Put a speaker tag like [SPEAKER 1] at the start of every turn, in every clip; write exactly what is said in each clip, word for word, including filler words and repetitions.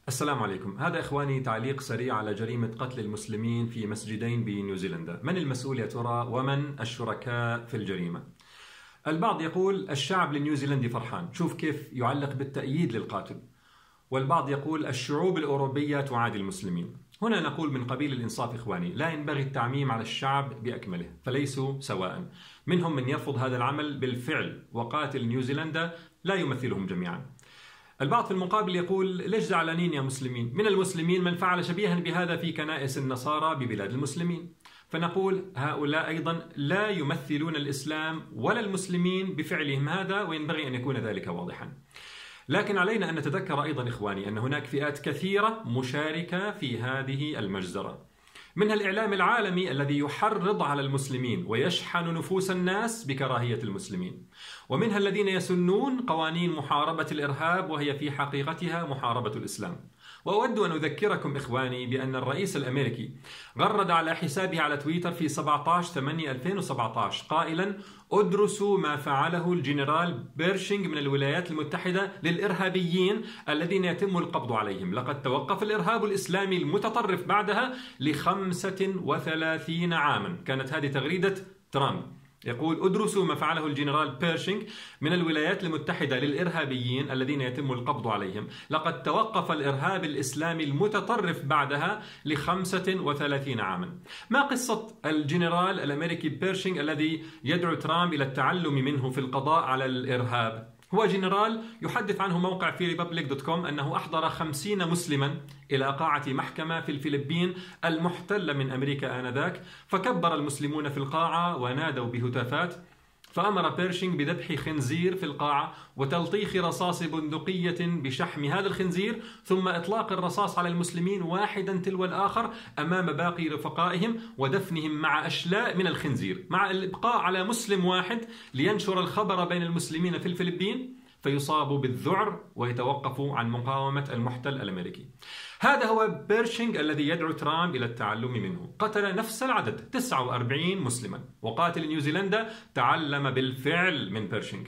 [SPEAKER 1] السلام عليكم. هذا إخواني تعليق سريع على جريمة قتل المسلمين في مسجدين بنيوزيلندا. من المسؤول يا ترى ومن الشركاء في الجريمة؟ البعض يقول الشعب النيوزيلندي فرحان، شوف كيف يعلق بالتأييد للقاتل. والبعض يقول الشعوب الأوروبية تعادي المسلمين. هنا نقول من قبيل الإنصاف إخواني، لا ينبغي التعميم على الشعب بأكمله، فليسوا سواء. منهم من يرفض هذا العمل بالفعل، وقاتل نيوزيلندا لا يمثلهم جميعا. البعض في المقابل يقول ليش زعلانين يا مسلمين؟ من المسلمين من فعل شبيها بهذا في كنائس النصارى ببلاد المسلمين. فنقول هؤلاء أيضا لا يمثلون الإسلام ولا المسلمين بفعلهم هذا، وينبغي أن يكون ذلك واضحا. لكن علينا أن نتذكر أيضا إخواني أن هناك فئات كثيرة مشاركة في هذه المجزرة، منها الإعلام العالمي الذي يحرض على المسلمين ويشحن نفوس الناس بكراهية المسلمين، ومنها الذين يسنون قوانين محاربة الإرهاب وهي في حقيقتها محاربة الإسلام. وأود أن أذكركم إخواني بأن الرئيس الأمريكي غرد على حسابه على تويتر في سبعة عشر ثمانية ألفين وسبعة عشر قائلا: ادرسوا ما فعله الجنرال بيرشينغ من الولايات المتحدة للإرهابيين الذين يتم القبض عليهم، لقد توقف الإرهاب الإسلامي المتطرف بعدها لخمسة وثلاثين عاما. كانت هذه تغريدة ترامب، يقول ادرسوا ما فعله الجنرال بيرشينغ من الولايات المتحدة للإرهابيين الذين يتم القبض عليهم، لقد توقف الإرهاب الإسلامي المتطرف بعدها لخمسة وثلاثين عاما. ما قصة الجنرال الأمريكي بيرشينغ الذي يدعو ترامب إلى التعلم منه في القضاء على الإرهاب؟ هو جنرال يحدث عنه موقع في ريبابليك دوت كوم أنه أحضر خمسين مسلما إلى قاعة محكمة في الفلبين المحتلة من أمريكا آنذاك، فكبر المسلمون في القاعة ونادوا بهتافات، فأمر بيرشينغ بذبح خنزير في القاعة وتلطيخ رصاص بندقية بشحم هذا الخنزير، ثم إطلاق الرصاص على المسلمين واحدا تلو الآخر أمام باقي رفقائهم ودفنهم مع أشلاء من الخنزير، مع الإبقاء على مسلم واحد لينشر الخبر بين المسلمين في الفلبين فيصابوا بالذعر ويتوقفوا عن مقاومة المحتل الأمريكي. هذا هو بيرشينغ الذي يدعو ترامب إلى التعلم منه. قتل نفس العدد تسعة وأربعين مسلما، وقاتل نيوزيلندا تعلم بالفعل من بيرشينغ.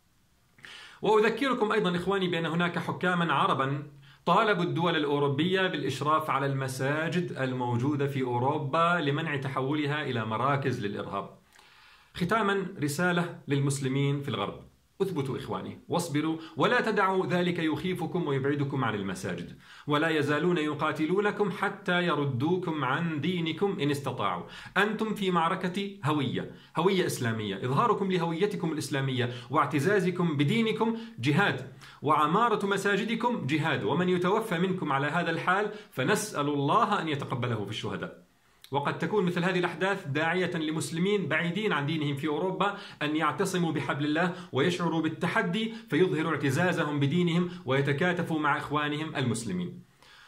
[SPEAKER 1] وأذكركم أيضا إخواني بأن هناك حكاما عربا طالبوا الدول الأوروبية بالإشراف على المساجد الموجودة في أوروبا لمنع تحولها إلى مراكز للإرهاب. ختاما رسالة للمسلمين في الغرب: اثبتوا إخواني واصبروا، ولا تدعوا ذلك يخيفكم ويبعدكم عن المساجد، ولا يزالون يقاتلونكم حتى يردوكم عن دينكم إن استطاعوا. أنتم في معركة هوية، هوية إسلامية، إظهاركم لهويتكم الإسلامية واعتزازكم بدينكم جهاد، وعمارة مساجدكم جهاد، ومن يتوفى منكم على هذا الحال فنسأل الله أن يتقبله في الشهداء. وقد تكون مثل هذه الأحداث داعية لمسلمين بعيدين عن دينهم في أوروبا أن يعتصموا بحبل الله ويشعروا بالتحدي فيظهروا اعتزازهم بدينهم ويتكاتفوا مع إخوانهم المسلمين.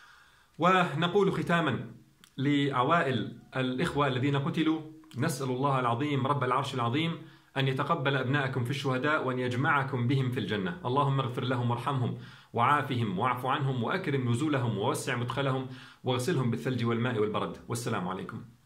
[SPEAKER 1] ونقول ختاما لعوائل الإخوة الذين قتلوا: نسأل الله العظيم رب العرش العظيم أن يتقبل أبناءكم في الشهداء وأن يجمعكم بهم في الجنة. اللهم اغفر لهم وارحمهم وعافهم واعف عنهم وأكرم نزولهم ووسع مدخلهم واغسلهم بالثلج والماء والبرد. والسلام عليكم.